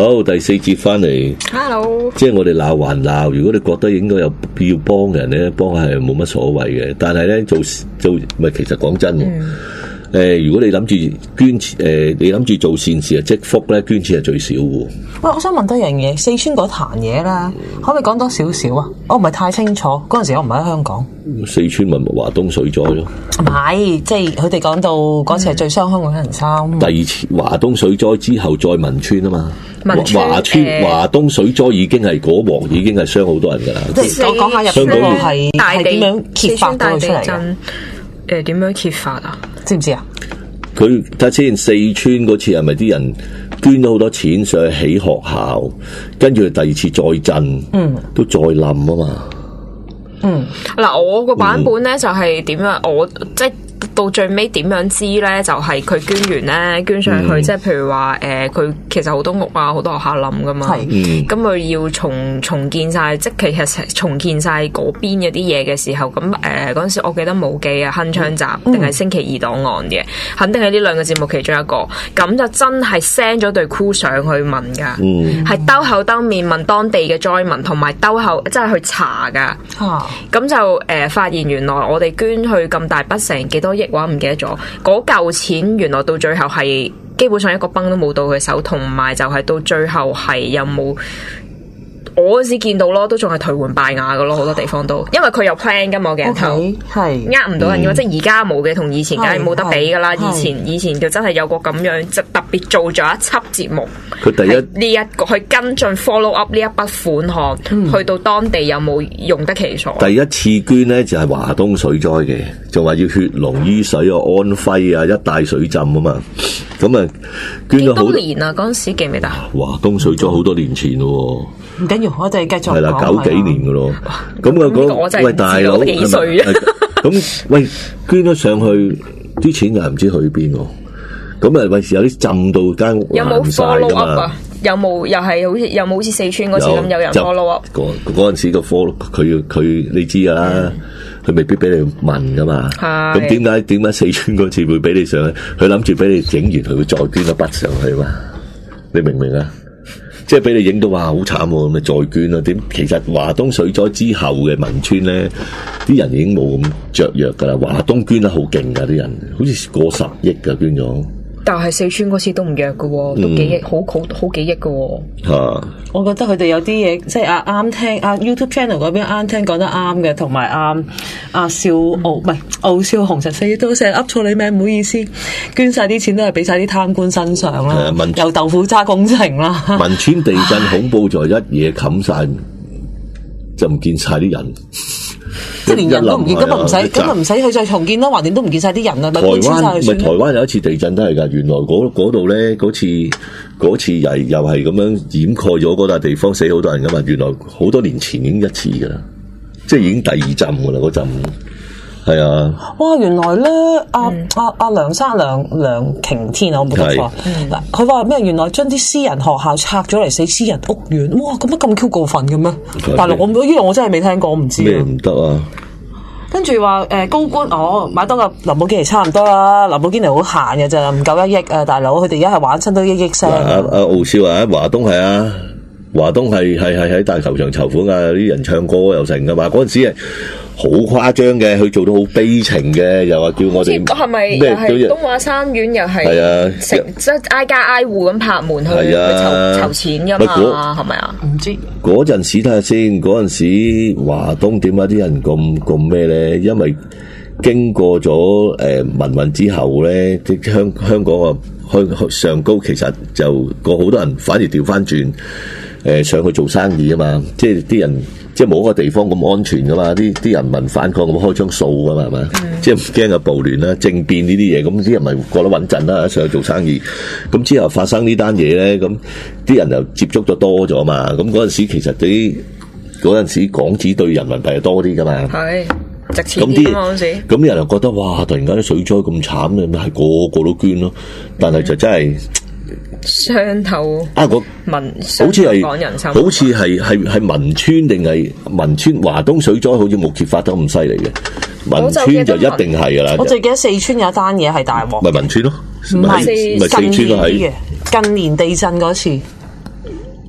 好，第四節翻嚟 ，Hello， 即係我哋鬧還鬧。如果你覺得應該有要幫人咧，幫係冇乜所謂嘅。但係咧做唔係，其實講真，如果你諗住捐錢，你諗住做善事啊積福咧，捐錢係最少嘅。 喂，我想問多樣嘢，四川嗰壇嘢咧，可唔可以講多少少啊？我唔係太清楚，嗰陣時我唔喺香港。 四川咪華東水災咯？ 唔係，即係佢哋講到嗰次係最傷香港人心。 第二次華東水災之後再汶川啊嘛。華東水災已經係嗰鑊，已經係傷好多人㗎啦。 即係我講下入邊嗰個係點樣揭發到出嚟嘅？ 點樣揭發啊？ 知唔知啊？ 佢睇下先，四川嗰次係咪啲人捐咗好多錢上去起學校，跟住第二次再震，都再冧啊嘛。 嗱，我個版本咧就係點樣？我即係到最尾點樣知咧？就係佢捐完咧，捐上去，即係譬如話佢其實好多屋啊，好多學校冧噶嘛。咁佢要重建晒，即係其實重建晒嗰邊嗰啲嘢嘅時候，咁嗰陣時我記得冇記啊，鏗鏘集定係星期二檔案嘅，肯定係呢兩個節目其中一個。咁就真係 send 咗對 crew 上去問㗎，係兜口兜面問當地嘅災民，同埋兜口即係去查㗎。咁就發現原來我哋捐去咁大筆成幾多億話唔記得咗，嗰嚿錢原來到最後係基本上一個崩都冇到佢手，同埋就係到最後係有冇我嗰時見到咯，都仲係頹垣敗瓦噶咯，好多地方都，因為佢有 plan 噶嘛鏡頭，係唔到人嘅，即係而家冇嘅，同以前梗係冇得比噶啦。以前就真係有個咁樣，就特別做咗一輯節目。佢第一呢一個去跟進 follow up 呢一筆款項，去到當地有冇用得其所？ 第一次捐呢就係華東水災嘅，就話要血濃於水啊、安徽啊一帶水浸啊嘛。咁啊捐咗好多年啊，嗰陣時記唔記得？ 華東水災好多年前咯。 唔緊要，我哋繼續講。係啦 ，90幾年噶咯。咁喂大佬， 幾歲啊？ 咁喂捐咗上去，啲錢又唔知去邊喎。咁啊，有時有啲浸到間屋爛晒噶嘛。 有冇又係好似有冇好似四川嗰次咁有人 follow up？ 嗰陣時個 follow 佢你知噶啦，佢未必俾你問噶嘛。咁點解四川嗰次會俾你上去？佢諗住俾你影完，佢會再捐一筆上去嘛？你明唔明啊？即係俾你影到哇，好慘喎！咁咪再捐啦。其實華東水災之後嘅汶川咧，啲人已經冇咁雀躍噶啦。華東捐得好勁噶，啲人好似過10億噶捐咗。 但係四川嗰次都唔弱噶，都幾億，好幾億噶。 我覺得佢哋有啲嘢，即係啱聽YouTube channel 嗰邊啱聽講得啱嘅，同埋邵少雄14都成日噏錯你名，唔好意思。捐晒啲錢都係俾晒啲貪官身上啦，有豆腐渣工程啦。 汶川地震恐怖在一嘢冚晒，就唔見晒啲人。 即係連人都唔見，咁咪唔使去再重建啦，橫掂都唔見晒啲人啦。台灣有一次地震都係㗎，原來嗰度咧嗰次又係咁樣掩蓋咗嗰笪地方，死好多人㗎嘛。原來好多年前已經一次㗎啦，即係已經第二浸㗎啦嗰陣。係啊！ 哇，原來咧，梁擎天啊，我冇記錯。嗱，佢話咩？原來將啲私人學校拆咗嚟死私人屋苑，哇！咁 Q 過分嘅咩？大陸呢樣我真係未聽過，我唔知咩唔得啊！ 跟住話高官買多個林寶堅尼差唔多啦，林寶堅尼好閒嘅咋，唔夠1億啊！大佬，佢哋而家係玩親都1億聲。 傲少啊，華東係啊。華東係喺大球場籌款啊！啲人唱歌又成噶嘛，嗰陣時係好誇張嘅，佢做到好悲情嘅，又話叫我哋係咪又係東華三院又係即係挨家挨戶咁拍門去籌錢噶嘛？係咪啊？唔知嗰陣時睇下先，嗰陣時華東點解啲人咁咩咧？因為經過咗民運之後咧，啲香港啊向上高，其實就好多人反而調翻轉。上去做生意啊嘛，即係啲人即係冇一個地方咁安全噶嘛，啲人民反抗咁開張數噶嘛，係嘛？即係唔驚有暴亂啦、政變呢啲嘢，咁啲人咪覺得穩陣啦，上去做生意。咁之後發生呢單嘢咧，咁啲人又接觸咗多咗嘛，咁嗰陣時其實嗰陣時港紙對人民幣係多啲噶嘛，係值錢啲嗰陣時。咁啲人又覺得哇，突然間啲水災咁慘咧，咪係個個都捐咯，但係就真係。 傷透好似係汶川定係汶川華東水災，好似冇揭發得咁犀利嘅。汶川就一定係噶啦。 我最記得四川有一單嘢係大鑊， 咪汶川咯， 唔係四川都係近年地震嗰次。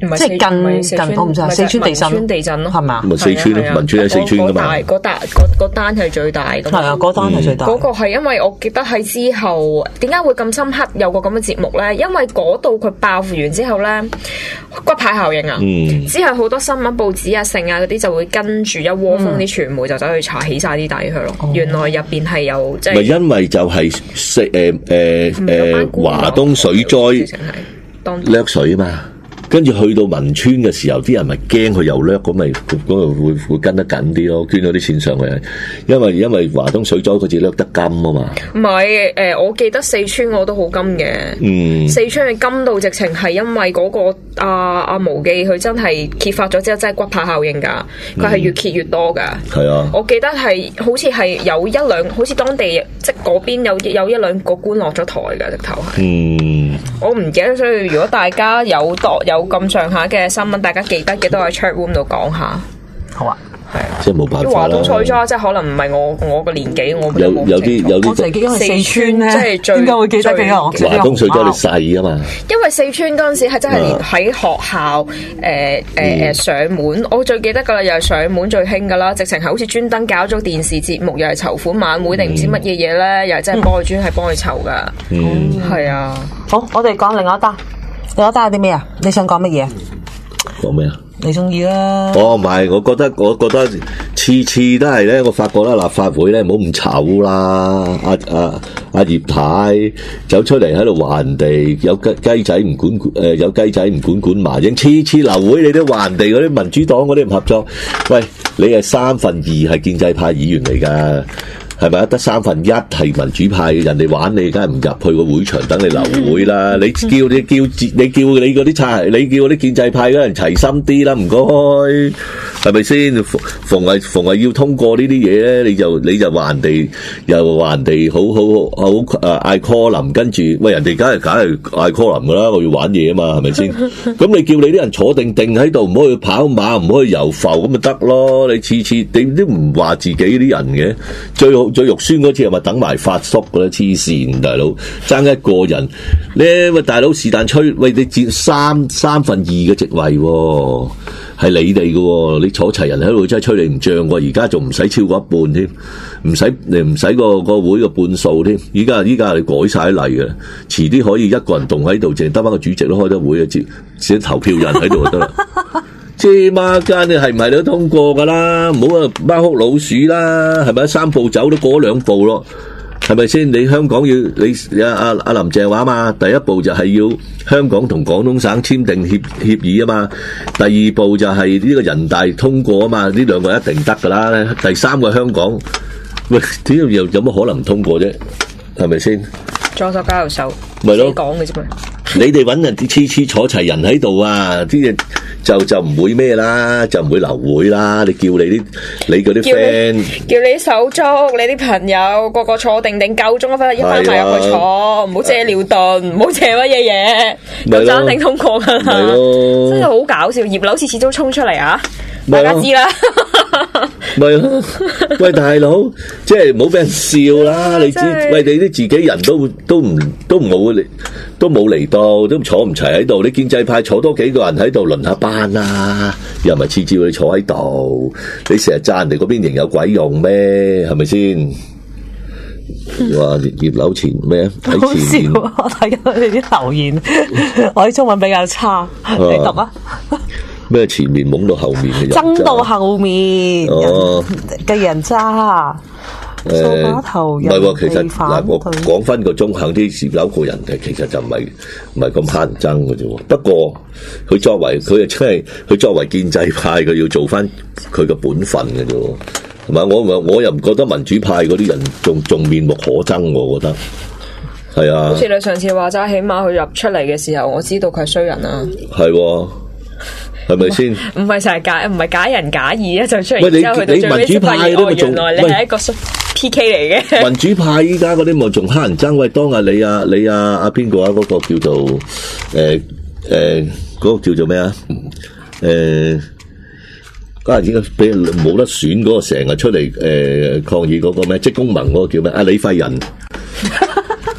即係近我唔知四川地震， 汶川地震咯， 係嘛？ 咪四川咯，汶川喺四川噶嘛。 嗰單係最大㗎嘛。 係啊，嗰單係最大。 嗰個係因為我記得喺之後點解會咁深刻有個咁嘅節目咧？因為嗰度佢爆完之後咧，骨牌效應啊，之後好多新聞報紙啊、剩啊嗰啲就會跟住一窩蜂啲傳媒就走去查起晒啲底佢咯。原來入邊係有即係。咪因為就係華東水災掠水啊嘛。跟住去到汶川嘅時候，啲人咪驚佢又掠，咁咪嗰度會跟得緊啲咯，捐咗啲錢上去。因為華東水災嗰次掠得金啊嘛。 唔係我記得四川我都好金嘅。四川嘅金到直情係因為嗰個阿無忌佢真係揭發咗之後，真係骨牌效應㗎。佢係越揭越多㗎。係啊。我記得係好似係有一兩，好似當地即係嗰邊有一兩個官落咗台㗎，直頭係。我唔記得，所以如果大家有咁上下嘅新聞，大家記得嘅都喺 chat room 度講下。好啊，係啊， 即係冇辦法啦。 華東水災即係可能唔係我個年紀，我有啲我就記得係四川咧， 即係最點解會記得嘅？ 華東水災你細啊嘛。 因為四川嗰陣時係真係連喺學校上門，我最記得㗎啦，又係上門最興㗎啦，直情係好似專登搞咗電視節目，又係籌款晚會定唔知乜嘢嘢咧，又係真係專係幫佢籌㗎。係啊。 好，我哋講另外一單。另外一單有啲咩啊？你想講乜嘢？ 講咩啊？ 你中意啦。 唔係，我覺得次次都係咧，我發覺啦，立法會咧唔好咁醜啦。阿葉太走出嚟喺度話人哋有雞仔唔管有雞仔唔管麻鷹，次次流會你都話人哋嗰啲民主黨嗰啲唔合作。喂，你係2/3係建制派議員嚟㗎。係咪得1/3係民主派嘅人哋玩你，梗係唔入去個會場等你流會啦！你叫你嗰啲差，你叫嗰啲建制派嗰人齊心啲啦，唔該，係咪先？逢係要通過呢啲嘢咧，你就話人哋又話人哋好嗌 call 林，跟住喂人哋梗係嗌 call 林噶啦，我要玩嘢啊嘛，係咪先？咁你叫你啲人坐定喺度，唔好去跑馬，唔好去遊浮，咁咪得咯？你次你都唔話自己啲人嘅，最肉酸嗰次係咪等埋發叔嘅咧？黐線大佬，爭一個人咧，喂大佬是但吹，喂你佔3/2嘅席位喎，係你哋嘅喎，你坐齊人喺度真係吹你唔脹喎，而家仲唔使超過一半添，唔使個會嘅半數添，依家你改晒例嘅，遲啲可以一個人動喺度，淨係得翻個主席都開得會嘅，只投票人喺度就得啦。黐孖筋你係唔係都通過噶啦？唔好啊貓哭老鼠啦，係咪3步走都過2步咯？係咪先？你香港要你阿林鄭話嘛，第一步就係要香港同廣東省簽訂協議啊嘛，第二步就係呢個人大通過啊嘛，呢兩個一定得噶啦。第三個香港，喂，點解有乜可能唔通過啫？係咪先？ 左手交右手， 咪咯， 講嘅啫嘛。 你哋揾人次次坐齊人喺度啊，啲嘢就唔會咩啦，就唔會流會啦。你叫你嗰啲 friend， 叫你手足，你啲朋友個個坐定夠鐘一翻埋入去坐，唔好借尿遁，唔好借乜嘢嘢，咁就一定通過噶啦。真係好搞笑，葉劉次次都衝出嚟啊！大家知啦。 咪咯，喂大佬，即係唔好俾人笑啦！你知，喂你啲自己人都冇嚟到，都坐唔齊喺度。你建制派坐多幾個人喺度輪下班啦，又唔係次次你坐喺度。你成日讚人哋嗰邊營有鬼用咩？係咪先？話葉劉前咩啊？喺前面， 我睇緊佢哋啲留言，我啲中文比較差，你讀啊？ 咩前面懵到後面嘅人， 爭到後面嘅人渣，掃把頭人哋其實嗱，我講翻個中肯啲，葉劉個人其實就唔係咁乞人憎嘅啫。不過佢作為建制派，佢要做翻佢嘅本分嘅啫。係嘛？我又唔覺得民主派嗰啲人仲面目可憎，我覺得係啊。 好似你上次話齋，起碼佢入出嚟嘅時候，我知道佢係衰人啊。 係咪先？ 唔係成日唔係假人假義啊！就出嚟之後，佢你民主派都咪仲， 原來你係一個 PK 嚟嘅。 民主派依家嗰啲咪仲乞人憎？喂，當下你邊個啊？嗰個叫做嗰個叫做咩啊？嗰陣時俾冇得選嗰個成日出嚟抗議嗰個咩職工盟嗰個叫咩？李廢仁。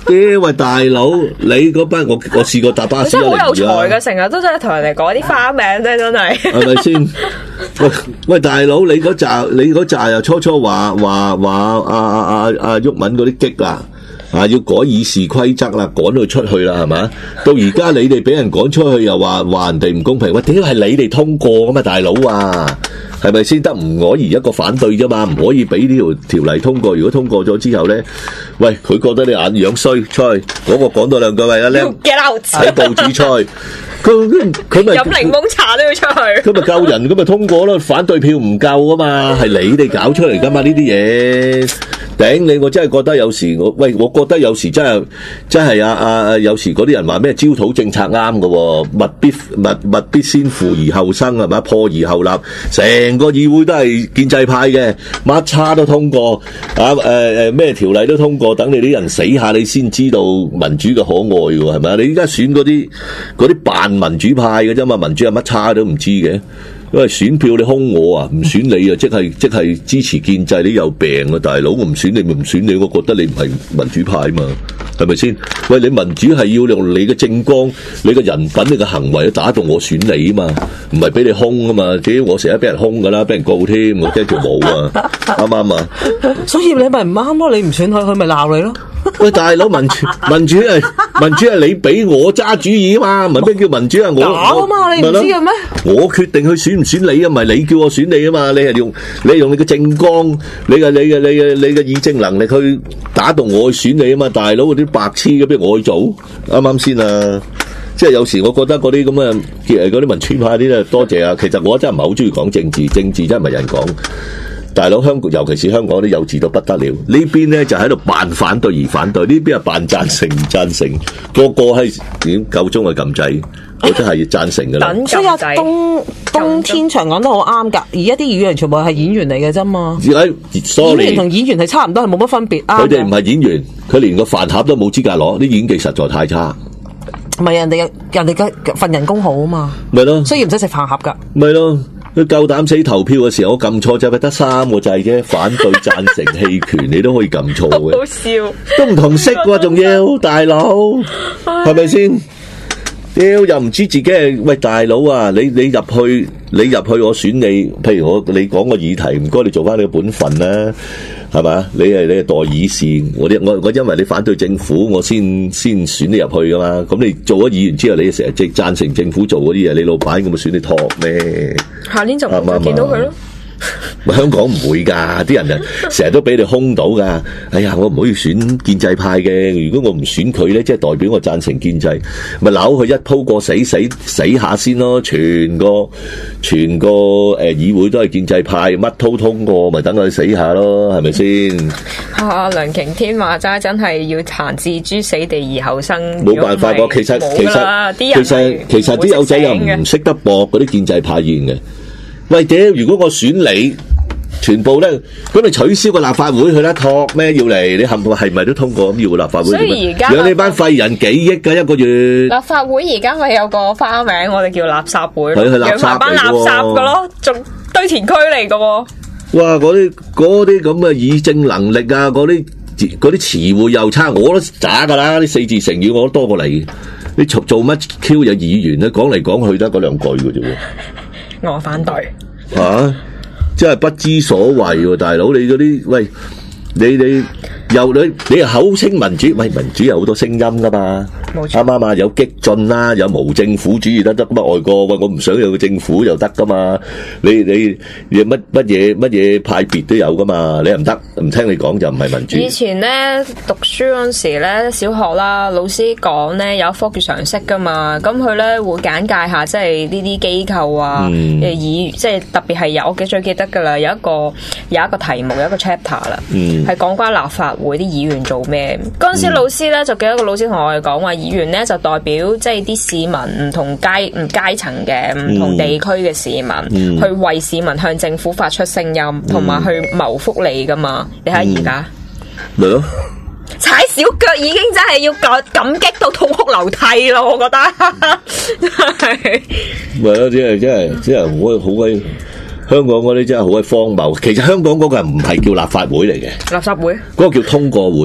喂大佬，你嗰班我試過搭巴士真係好有才㗎， 嘅，成日都真係同人哋講啲花名啫，真係。 係咪先？喂大佬，你嗰扎又初初話阿毓民嗰啲激啦。要改議事規則啦，趕佢出去啦，係嘛？到而家你哋俾人趕出去，又話人哋唔公平，喂，點解係你哋通過噶嘛，大佬啊？係咪先得唔可以一個反對啫嘛？唔可以俾呢條例通過。如果通過咗之後咧，喂，佢覺得你眼樣衰，出去嗰個講多兩句喂啦，靚睇報紙出去，佢咪飲檸檬茶都要出去。 咁咪夠人，咁咪通過咯。反對票唔夠啊嘛，係你哋搞出嚟噶嘛呢啲嘢。頂你！我真係覺得有時我覺得有時真係有時嗰啲人話咩焦土政策啱嘅，物必先腐而後生係咪？破而後立，成個議會都係建制派嘅，乜叉都通過咩條例都通過，等你啲人死下你先知道民主嘅可愛喎，係咪？你依家選嗰啲扮民主派嘅啫嘛，民主係乜叉都唔知嘅。因為選票你兇我啊，唔選你啊，即係支持建制，你有病啊，大佬！我唔選你咪唔選你，我覺得你唔係民主派嘛，係咪先？喂，你民主係要用你嘅政綱、你嘅人品、你嘅行為去打動我選你啊嘛，唔係俾你兇啊嘛！至於我成日俾人兇噶啦，俾人告添，我驚條毛啊，啱唔啱啊？ 所以你咪唔啱咯，你唔選佢咪鬧你咯。 喂，大佬，民主係你俾我揸主意啊嘛，唔係咩叫民主啊？我啊嘛，你唔知嘅咩？ 我決定去選唔選你啊，唔係你叫我選你啊嘛，你係用你嘅政綱，你嘅議政能力去打動我去選你啊嘛，大佬，嗰啲白痴嘅，不如我去做，啱啱先啊？即係有時我覺得嗰啲咁嘅嗰啲民主派啲咧，多謝啊！其實我真係唔係好中意講政治，政治真係唔係人講。大佬，香港尤其是香港啲幼稚到不得了，呢邊咧就喺度扮反對而反對，呢邊係扮贊成唔贊成，個係點夠鐘去撳掣，我真係要贊成噶啦。 所以冬天長講得好啱㗎，而家啲議員全部係演員嚟嘅啫嘛。演員同演員係差唔多，係冇乜分別。 佢哋唔係演員，佢連個飯盒都冇資格攞，啲演技實在太差。 唔係人哋嘅份人工好啊嘛， 咪咯， 所以唔使食飯盒㗎。 咪咯。佢夠膽死投票嘅時候，我撳錯就係得3個掣啫，反對、贊成、棄權，你都可以撳錯嘅。 好笑， 都唔同色喎，仲要大佬，係咪先？屌又唔知自己係喂大佬啊！你入去我選你，譬如你講個議題，唔該你做翻你嘅本分啦，係嘛？你係代議士，我因為你反對政府，我先選你入去噶嘛。咁你做咗議員之後，你成日贊成政府做嗰啲嘢，你老闆咁咪選你托咩？ 下年就唔會見到佢咯。 香港唔會噶，啲人就成日都俾你兇到噶。哎呀，我唔可以選建制派嘅，如果我唔選佢咧，即係代表我贊成建制，咪扭佢一鋪過死下先咯。全個議會都係建制派，乜都通過，咪等佢死下咯，係咪先？ 梁擎天話齋真係要彈置諸死地而後生， 冇辦法個。其實啲友仔又唔識得駁嗰啲建制派議員嘅。喂屌！如果我選你，全部咧，咁你取消個立法會去啦，托咩要嚟？你係咪都通過咁要個立法會？ 所以而家養你班廢人幾億㗎一個月？立法會而家咪有個花名，我哋叫垃圾會， 養埋班垃圾㗎咯，仲堆填區嚟㗎喎。哇！ 嗰啲咁嘅議政能力啊，嗰啲詞彙又差，我都渣㗎啦！啲4字成語我都多過你。你做乜 Q 有議員咧？講嚟講去得嗰兩句㗎啫喎。 我反對真係不知所謂喎，大佬！你嗰啲喂，你又口稱民主，喂，民主有好多聲音噶嘛，啱啱啊？有激進啦，有無政府主義得咁啊？外國喂，我唔想有個政府又得噶嘛？你乜嘢派別都有噶嘛？你又唔得，唔聽你講就唔係民主。 以前咧讀書嗰陣時咧，小學啦，老師講咧有科學常識噶嘛，咁佢咧會簡介下即係呢啲機構啊，即係特別係我最記得噶啦，有一個題目有一個 chapter 啦，係講關立法會啲議員做咩？嗰陣時老師咧就記得個老師同我哋講話，議員咧就代表即係啲市民唔同階層嘅唔同地區嘅市民，去為市民向政府發出聲音，同埋去謀福利噶嘛。你睇而家， 咪咯， 踩小腳已經真係要感激到痛哭流涕咯，我覺得係咪咯，真係好鬼。香港嗰啲真係好鬼荒謬，其實香港嗰個唔係叫立法會嚟嘅， 垃圾會， 嗰個叫通過會。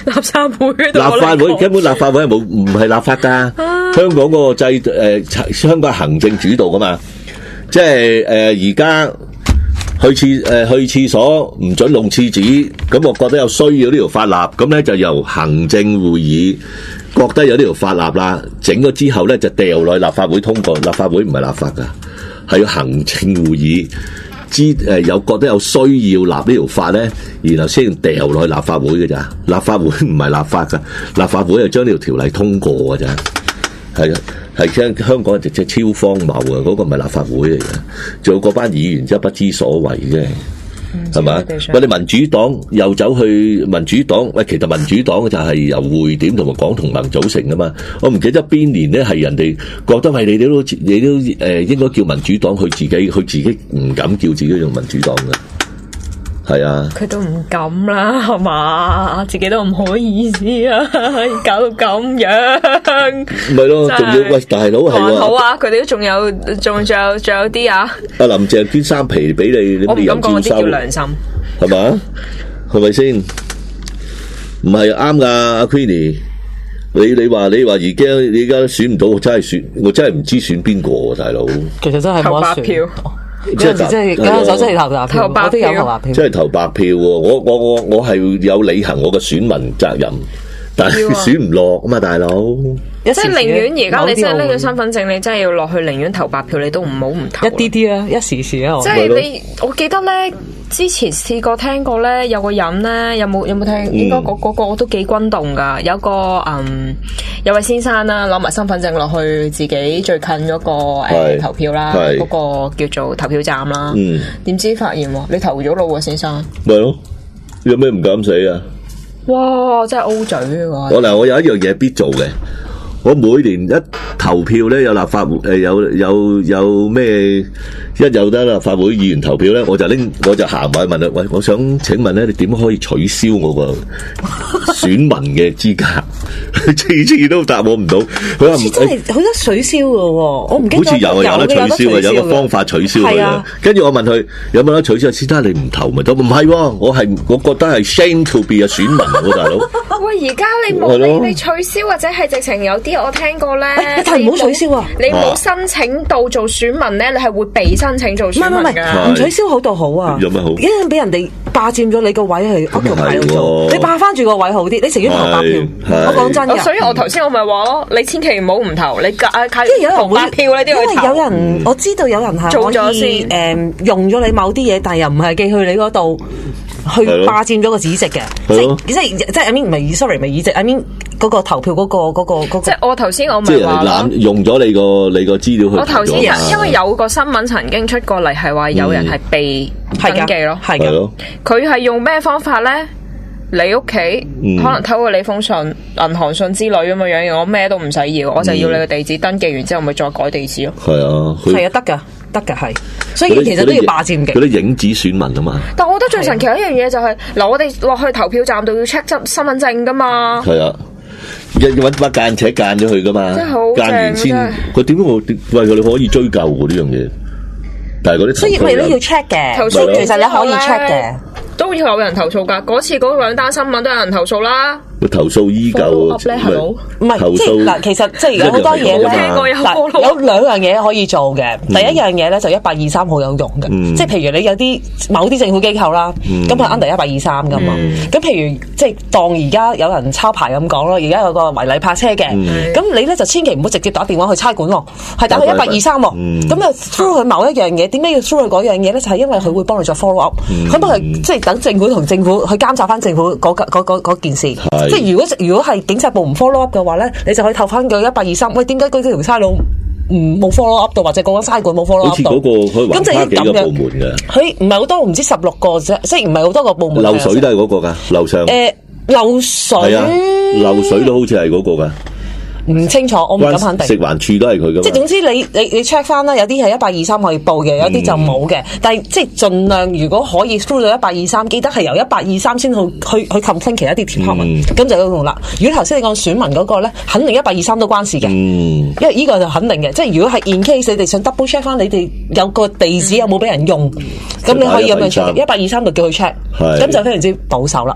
垃圾會嗰度。 立法會根本立法會係唔係立法㗎。香港嗰個香港係行政主導㗎嘛。即係而家去廁所唔准弄廁紙，咁我覺得有需要呢條法例，咁咧就由行政會議覺得有呢條法例啦，整咗之後咧就掉落去立法會通過。立法會唔係立法㗎，係要行政會議有覺得有需要立呢條法咧，然後先掉落去立法會嘅咋。立法會唔係立法㗎，立法會係將呢條條例通過㗎咋。係啊，係香港直接超荒謬啊！嗰個唔係立法會嚟嘅，仲有嗰班議員真係不知所謂啫，係嘛？喂，你民主黨又走去民主黨，喂，其實民主黨就係由匯點同埋港同盟組成噶嘛。我唔記得邊年咧係人哋覺得係你都應該叫民主黨，佢自己唔敢叫自己用民主黨嘅。係啊， 佢都唔敢啦，係嘛？自己都唔好意思啊，搞到咁樣。 唔係咯，仲要喂大佬係喎。 好啊，佢哋都仲有啲啊。 阿林鄭捐3皮俾你， 我唔敢講嗰啲叫良心， 係嘛？係咪先？唔係啱噶，阿 Queenie，你話而家你而家選唔到，我真係唔知選邊個啊，大佬。 其實真係冇得選。有陣時真係有時真係投白票，我都有投白票。 真係投白票喎！我係有履行我嘅選民責任，但係選唔落啊嘛，大佬。 即係寧願而家你真係呢個身份證，你真係要落去，寧願投白票，你都唔好唔投。 一啲啲啊，一時時啊。 即係你，我記得咧，之前試過聽過咧，有個人咧，有冇聽？應該嗰個都幾轟動㗎。有位先生啦，攞埋身份證落去自己最近嗰個投票啦，嗰個叫做投票站啦。點知發現你投咗咯喎，先生。 咪咯，有咩唔敢死啊？ 哇！真係 O 嘴啊！ 我有一樣嘢必做嘅。我每年一投票咧，有立法會有咩一有得立法會議員投票咧，我就行埋去問啦。喂，我想請問咧，你點可以取消我個選民嘅資格？次次都答我唔到。佢話唔真係好多取消嘅喎，我唔記得好似有得取消嘅，有個方法取消佢嘅。跟住我問佢有冇得取消？先生你唔投咪得？唔係，我覺得係 shame to be 選民喎，大佬。 喂，而家你冇你取消或者係直情有啲我聽過咧， 你唔好取消啊！ 你冇申請到做選民咧，你係會被申請做選民㗎。 唔取消好到好啊！ 有咩好？ 因為俾人哋霸佔咗你個位去屋企牌度做，你霸翻住個位好啲。你情願投白票，我講真嘅。 所以我頭先我咪話咯，你千祈唔好唔投，你投白票呢啲去投。 因為有人我知道有人係做咗先用咗你某啲嘢，但係又唔係寄去你嗰度。去霸佔咗個議席嘅，即係 I mean 唔係 sorry 唔係議席 I mean 嗰個投票嗰個。即係我頭先我咪話濫用咗你個資料去。 我頭先因為有個新聞曾經出過嚟，係話有人係被登記咯， 係嘅。 佢係用咩方法咧？你屋企可能偷過你封信、銀行信之類咁嘅樣，我咩都唔使要，我就要你個地址，登記完之後咪再改地址咯。係啊， 係啊，得㗎係，所以其實都要霸佔嘅。 嗰啲影子選民啊嘛。 但我覺得最神奇一樣嘢就係嗱，我哋落去投票站度要 check 執身份證噶嘛。 係啊，要揾把間尺間咗佢噶嘛，間完先。佢點解喂佢哋可以追究喎呢樣嘢？但係嗰啲所以咪都要 check 嘅，其實你可以 check 嘅。 都有人投訴㗎，嗰次嗰兩單新聞都有人投訴啦。 投訴依舊唔係即係嗱，其實即係有好多嘢咧。嗱，有兩樣嘢可以做嘅。第一樣嘢咧就1823好有用嘅，即係譬如你有啲某啲政府機構啦，咁係 under 1823㗎嘛。咁譬如即係當而家有人抄牌咁講咯，而家有個違例泊車嘅，咁你咧就千祈唔好直接打電話去差館喎，係打去1823喎。咁啊 through 佢某一樣嘢，點解要 through 佢嗰樣嘢咧？就係因為佢會幫你做 follow up，佢幫佢即係等政府同政府去監察翻政府嗰件事。即係如果係警察部唔 follow up 嘅話咧，你就可以投翻個1823。喂，點解嗰條差佬冇 follow up 到，或者嗰間差館冇 follow up 到？ 好似嗰個佢橫跨幾個部門嘅。佢唔係好多，唔知16個啫，即係唔係好多個部門。 漏水都係嗰個㗎，樓上。 漏水係啊， 漏水都好似係嗰個㗎。 唔清楚，我唔敢肯定。 食環署都係佢㗎。即係總之你 check 翻啦，有啲係1823可以報嘅，有啲就冇嘅。但係即係盡量如果可以 through 到1823，記得係由1823先去 confirm 其他啲 department，咁就有用啦。如果頭先你講選民嗰個咧，肯定1823都關事嘅，因為呢個就肯定嘅。即係如果係 in case 你哋想 double check 翻你哋有個地址有冇俾人用，咁你可以咁樣 check，1823就叫佢 check，咁就非常之保守啦。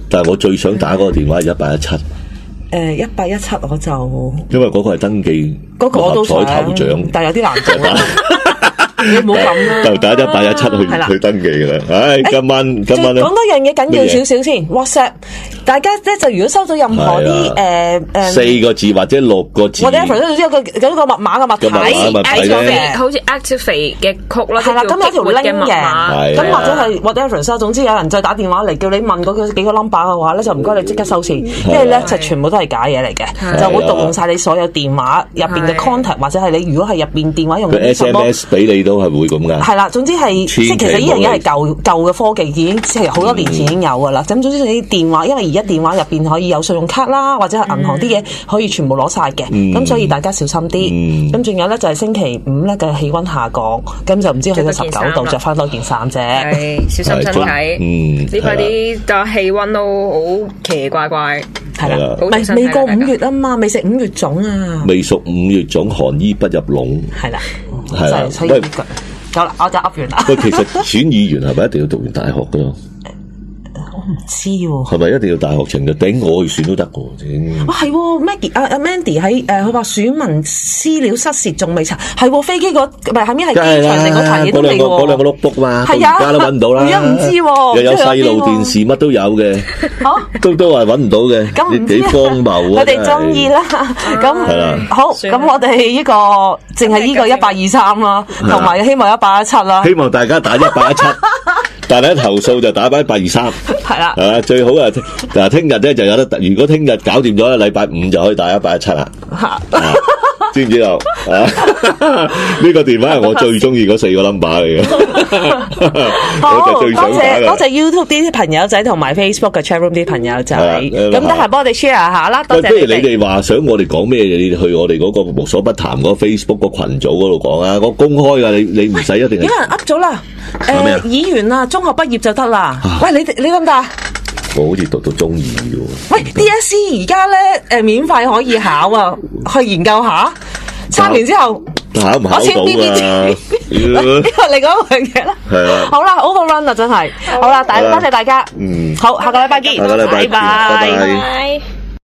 但係我最想打嗰個電話係1817， 1817我就因為嗰個係登記嗰個我都想彩頭獎， 但係有啲難做啦。你唔好咁啦， 就打1817去登記㗎啦。唉，今晚咧講多樣嘢緊要少少先。WhatsApp， 大家咧就如果收到任何啲 4個字或者6個字， 或者總之有個密碼嘅物體好似 activate 嘅曲啦， 係啦，咁有條 link 嘅，咁或者係 whatever 啦，總之有人再打電話嚟叫你問嗰幾個 number 嘅話咧，就唔該你即刻收線，因為咧就全部都係假嘢嚟嘅，就會盜用晒你所有電話入邊嘅 contact，或者係你如果係入邊電話用嘅 SMS 俾你都係會咁噶。 係啦，總之係即係其實呢樣嘢係舊嘅科技，已經其實好多年前已經有噶啦。咁總之你啲電話，因為而家電話入邊可以有信用卡啦，或者係銀行啲嘢可以全部攞晒嘅。咁所以大家小心啲。咁仲有咧就係星期五咧嘅氣溫下降，咁就唔知去到19度，着翻多件衫啫。 係小心身體。呢排啲嘅氣溫都好奇奇怪怪。 係啦，未過5月啊嘛，未食5月粽啊。 未熟5月粽，寒衣不入籠。 係啦， 係啦。 所以好啦，我就噏完啦。 喂，其實選議員係咪一定要讀完大學噶？ 我唔知喎。 係咪一定要大學程度？頂我去選都得嘅。 哇，係 Maggie 阿 Mandy 喺佢話選民資料失竊仲未查，係飛機嗰唔係後面係機場定嗰層嘢都未喎。嗰兩個 notebook 嘛，到而家都揾唔到啦。而家唔知喎， 又有細路電視乜都有嘅，都話揾唔到嘅。咁幾荒謬啊！ 佢哋中意啦。咁好，咁我哋呢個淨係呢個1823啦，同埋希望1817啦。 希望大家打1817。但係投訴就打返1823， 係啦， 係嘛，最好啊！嗱，聽日咧就有得，如果聽日搞掂咗，禮拜5就可以打1817啦。知唔知道？呢個電話係我最中意嗰4個 number 嚟嘅。我就最想打嘅。 多謝 YouTube 啲朋友仔同埋 Facebook 嘅 chatroom 啲朋友仔。咁得閒幫我哋 share 下啦。多謝你哋。不如你哋話想我哋講咩嘢？你哋去我哋嗰個無所不談嗰個 Facebook 個群組嗰度講啊！我公開噶，你唔使一定。有人噏咗啦。議員啊，中學畢業就得啦。喂，你得唔得？ 我好似讀到中2喎。 喂 ，DSE 而家咧免費可以考啊，去研究下。參完之後考唔考到啊？ 呢個你講樣嘢啦。 係啊。 好啦 ，overrun 啦，真係。好啦，多謝大家。好，下個禮拜見。 下個禮拜見。拜拜。